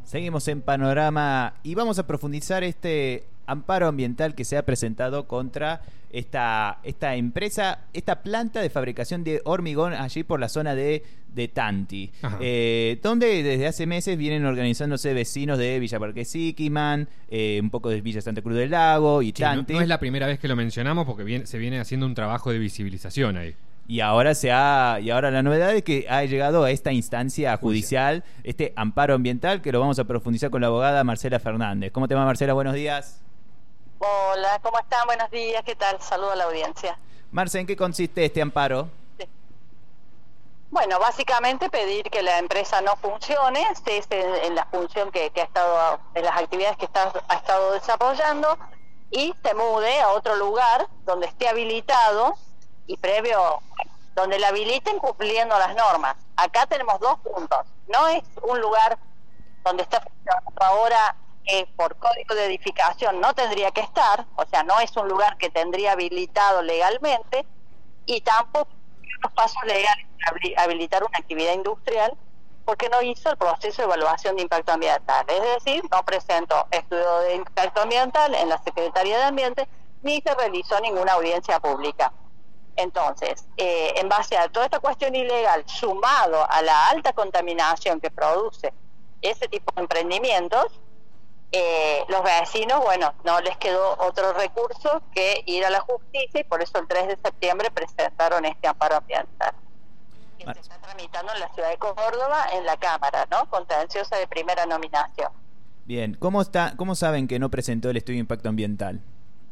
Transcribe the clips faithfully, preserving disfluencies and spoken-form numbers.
Seguimos en Panorama y vamos a profundizar este amparo ambiental que se ha presentado contra esta, esta empresa, esta planta de fabricación de hormigón allí por la zona de, de Tanti, eh, donde desde hace meses vienen organizándose vecinos de Villa Parque Siquiman, eh, un poco de Villa Santa Cruz del Lago y sí, Tanti. No, no es la primera vez que lo mencionamos porque viene, se viene haciendo un trabajo de visibilización ahí. Y ahora se ha, y ahora la novedad es que ha llegado a esta instancia judicial, este amparo ambiental, que lo vamos a profundizar con la abogada Marcela Fernández. ¿Cómo te va, Marcela? Buenos días. Hola, ¿cómo están? Buenos días, ¿qué tal? Saludo a la audiencia. Marce, ¿en qué consiste este amparo? Sí. Bueno, básicamente pedir que la empresa no funcione, cese en la función que, que ha estado, en las actividades que está, ha estado desarrollando y se mude a otro lugar donde esté habilitado y previo, donde la habiliten cumpliendo las normas. Acá tenemos dos puntos. No es un lugar donde está funcionando ahora que por código de edificación no tendría que estar, o sea, no es un lugar que tendría habilitado legalmente, y tampoco los pasos legales para habilitar una actividad industrial porque no hizo el proceso de evaluación de impacto ambiental. Es decir, no presentó estudio de impacto ambiental en la Secretaría de Ambiente ni se realizó ninguna audiencia pública. Entonces, eh, en base a toda esta cuestión ilegal, sumado a la alta contaminación que produce ese tipo de emprendimientos, eh, los vecinos, bueno, no les quedó otro recurso que ir a la justicia y por eso el tres de septiembre presentaron este amparo ambiental. Que se está tramitando en la ciudad de Córdoba, en la Cámara, ¿no? Contenciosa de primera nominación. Bien, ¿cómo está, cómo saben que no presentó el estudio de impacto ambiental?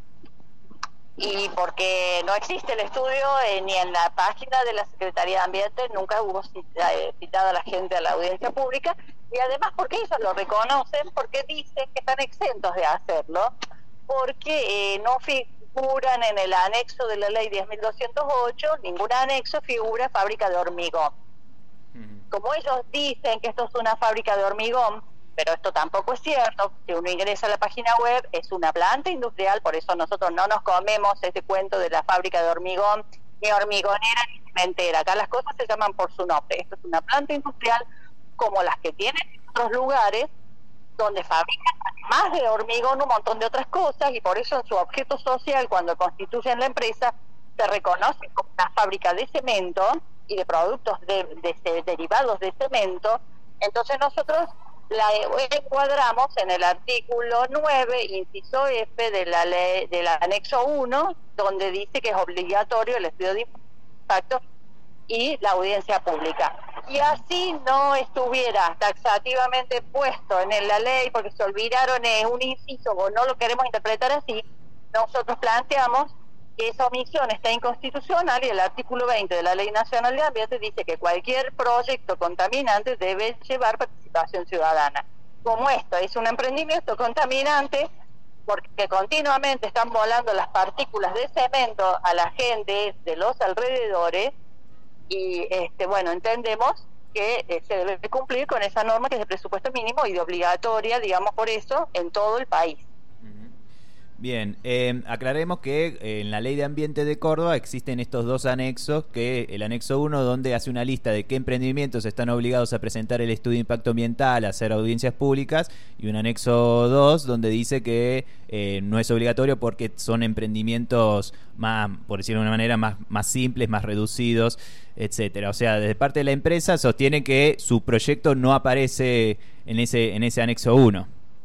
Y porque no existe el estudio eh, ni en la página de la Secretaría de Ambiente, nunca hubo cita, eh, citado a la gente a la audiencia pública, y además porque ellos lo reconocen, porque dicen que están exentos de hacerlo, porque eh, no figuran en el anexo de la ley diez mil doscientos ocho, ningún anexo figura fábrica de hormigón. Uh-huh. Como ellos dicen que esto es una fábrica de hormigón, pero esto tampoco es cierto. Si uno ingresa a la página web, es una planta industrial, por eso nosotros no nos comemos ese cuento de la fábrica de hormigón, ni hormigonera ni cimentera. Acá las cosas se llaman por su nombre. Esto es una planta industrial como las que tienen en otros lugares, donde fabrican más de hormigón un montón de otras cosas, y por eso en su objeto social, cuando constituyen la empresa, se reconoce como una fábrica de cemento y de productos de, de, de derivados de cemento. Entonces nosotros la encuadramos en el artículo nueve, inciso F de la ley, del anexo uno, donde dice que es obligatorio el estudio de impacto y la audiencia pública. Y así no estuviera taxativamente puesto en la ley, porque se olvidaron en un inciso o no lo queremos interpretar así, nosotros planteamos que esa omisión está inconstitucional, y el artículo veinte de la Ley Nacional de Ambiente dice que cualquier proyecto contaminante debe llevar participación ciudadana. Como esto es un emprendimiento contaminante, porque continuamente están volando las partículas de cemento a la gente de los alrededores, y este bueno, entendemos que eh, se debe cumplir con esa norma que es de presupuesto mínimo y de obligatoria, digamos, por eso, en todo el país. Bien, eh, aclaremos que eh, en la Ley de Ambiente de Córdoba existen estos dos anexos, que el anexo uno donde hace una lista de qué emprendimientos están obligados a presentar el estudio de impacto ambiental, a hacer audiencias públicas, y un anexo dos donde dice que eh, no es obligatorio porque son emprendimientos más, por decirlo de una manera, más, más simples, más reducidos, etcétera. O sea, desde parte de la empresa sostiene que su proyecto no aparece en ese, en ese anexo uno.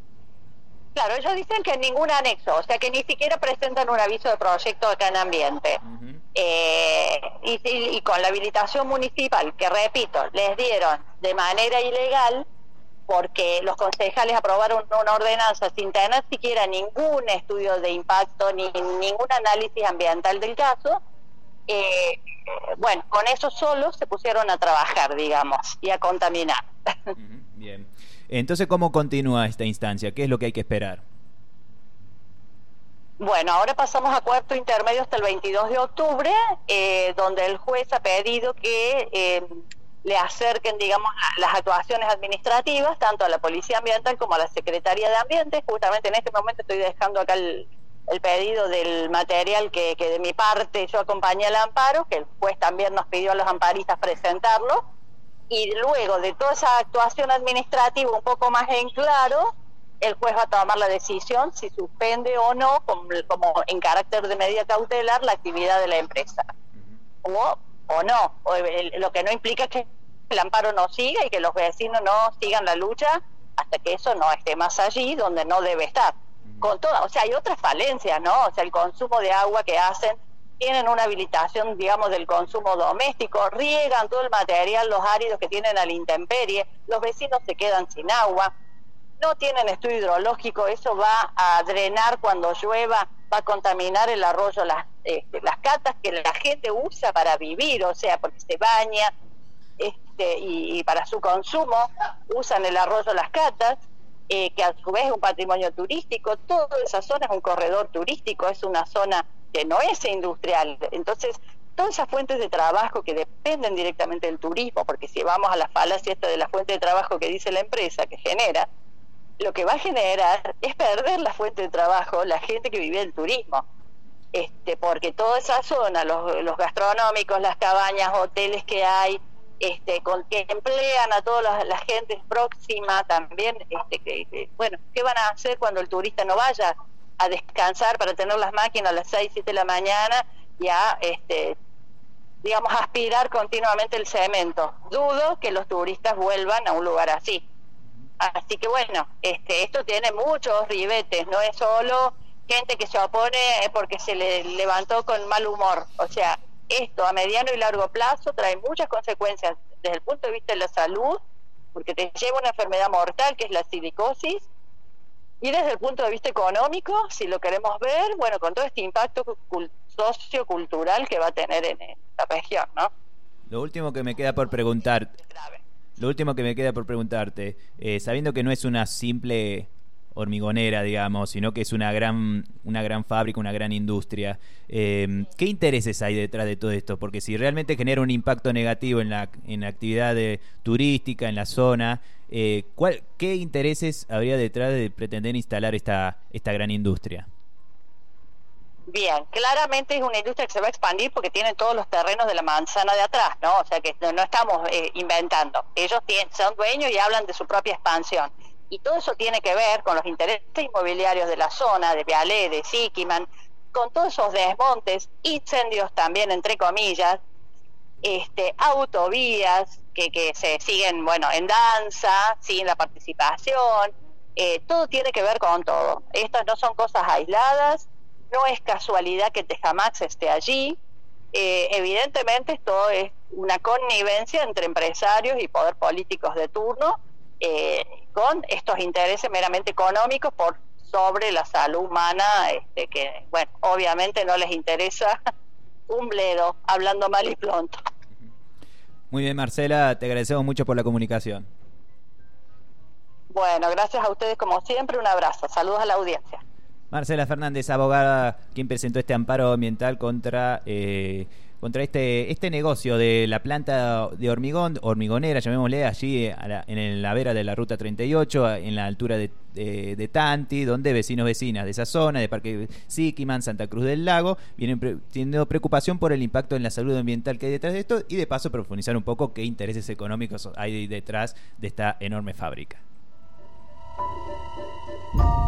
Claro, ellos dicen que en ningún anexo, o sea que ni siquiera presentan un aviso de proyecto acá en Ambiente. Uh-huh. eh, y, y, y con la habilitación municipal, que repito, les dieron de manera ilegal, porque los concejales aprobaron una ordenanza sin tener siquiera ningún estudio de impacto ni ningún análisis ambiental del caso. Eh, bueno, con eso solo se pusieron a trabajar, digamos, y a contaminar. Uh-huh. Bien. Entonces, ¿cómo continúa esta instancia? ¿Qué es lo que hay que esperar? Bueno, ahora pasamos a cuarto intermedio hasta el veintidós de octubre, eh, donde el juez ha pedido que eh, le acerquen, digamos, las actuaciones administrativas, tanto a la Policía Ambiental como a la Secretaría de Ambiente. Justamente en este momento estoy dejando acá el, el pedido del material que, que de mi parte yo acompañé al amparo, que el juez también nos pidió a los amparistas presentarlo. y luego de toda esa actuación administrativa un poco más en claro, el juez va a tomar la decisión si suspende o no, como, como en carácter de medida cautelar, la actividad de la empresa. O, o no, o el, lo que no implica que el amparo no siga y que los vecinos no sigan la lucha hasta que eso no esté más allí donde no debe estar. Con toda, o sea, hay otras falencias, ¿no? O sea, el consumo de agua que hacen, tienen una habilitación, digamos, del consumo doméstico, riegan todo el material, los áridos que tienen a la intemperie, los vecinos se quedan sin agua, no tienen estudio hidrológico, eso va a drenar cuando llueva, va a contaminar el arroyo, las, este, las catas que la gente usa para vivir, o sea, porque se baña, este, y, y para su consumo usan el arroyo, las catas, eh, que a su vez es un patrimonio turístico. Toda esa zona es un corredor turístico, es una zona que no es industrial. Entonces, todas esas fuentes de trabajo que dependen directamente del turismo, porque si vamos a la falacia esta de la fuente de trabajo que dice la empresa que genera, lo que va a generar es perder la fuente de trabajo la gente que vive del turismo, este, porque toda esa zona, los, los gastronómicos, las cabañas, hoteles que hay, este, con que emplean a toda la, la gente próxima también, este, que, que, bueno, ¿qué van a hacer cuando el turista no vaya a descansar para tener las máquinas a las seis, siete de la mañana y a, este, digamos, aspirar continuamente el cemento? Dudo que los turistas vuelvan a un lugar así. Así que bueno, este, esto tiene muchos ribetes, no es solo gente que se opone porque se le levantó con mal humor. O sea, esto a mediano y largo plazo trae muchas consecuencias desde el punto de vista de la salud, porque te lleva una enfermedad mortal que es la silicosis, y desde el punto de vista económico, si lo queremos ver, bueno, con todo este impacto cult- sociocultural que va a tener en esta región, ¿no? Lo último que me queda por preguntar, lo último que me queda por preguntarte, eh, sabiendo que no es una simple hormigonera, digamos, sino que es una gran una gran fábrica, una gran industria, eh, ¿qué intereses hay detrás de todo esto? Porque si realmente genera un impacto negativo en la, en la actividad de, turística, en la zona, eh, ¿cuál, ¿qué intereses habría detrás de pretender instalar esta, esta gran industria? Bien, claramente es una industria que se va a expandir porque tienen todos los terrenos de la manzana de atrás, ¿no? O sea que no, no estamos eh, inventando. Ellos tienen, son dueños y hablan de su propia expansión. Y todo eso tiene que ver con los intereses inmobiliarios de la zona, de Vialé, de Siquiman, con todos esos desmontes, incendios también, entre comillas, este, autovías que, que se siguen, bueno, en danza, siguen la participación, eh, todo tiene que ver con todo. Estas no son cosas aisladas, no es casualidad que Tejamax esté allí, eh, evidentemente esto es una connivencia entre empresarios y poder políticos de turno, eh, con estos intereses meramente económicos por sobre la salud humana, este, que, bueno, obviamente no les interesa un bledo, hablando mal y pronto. Muy bien, Marcela, te agradecemos mucho por la comunicación. Bueno, gracias a ustedes como siempre, un abrazo, saludos a la audiencia. Marcela Fernández, abogada, quien presentó este amparo ambiental contra eh, contra este este negocio de la planta de hormigón, hormigonera, llamémosle, allí a la, en la vera de la Ruta treinta y ocho, en la altura de, de, de Tanti, donde vecinos vecinas de esa zona, de Parque Siquiman, Santa Cruz del Lago, vienen pre teniendo preocupación por el impacto en la salud ambiental que hay detrás de esto y de paso profundizar un poco qué intereses económicos hay detrás de esta enorme fábrica.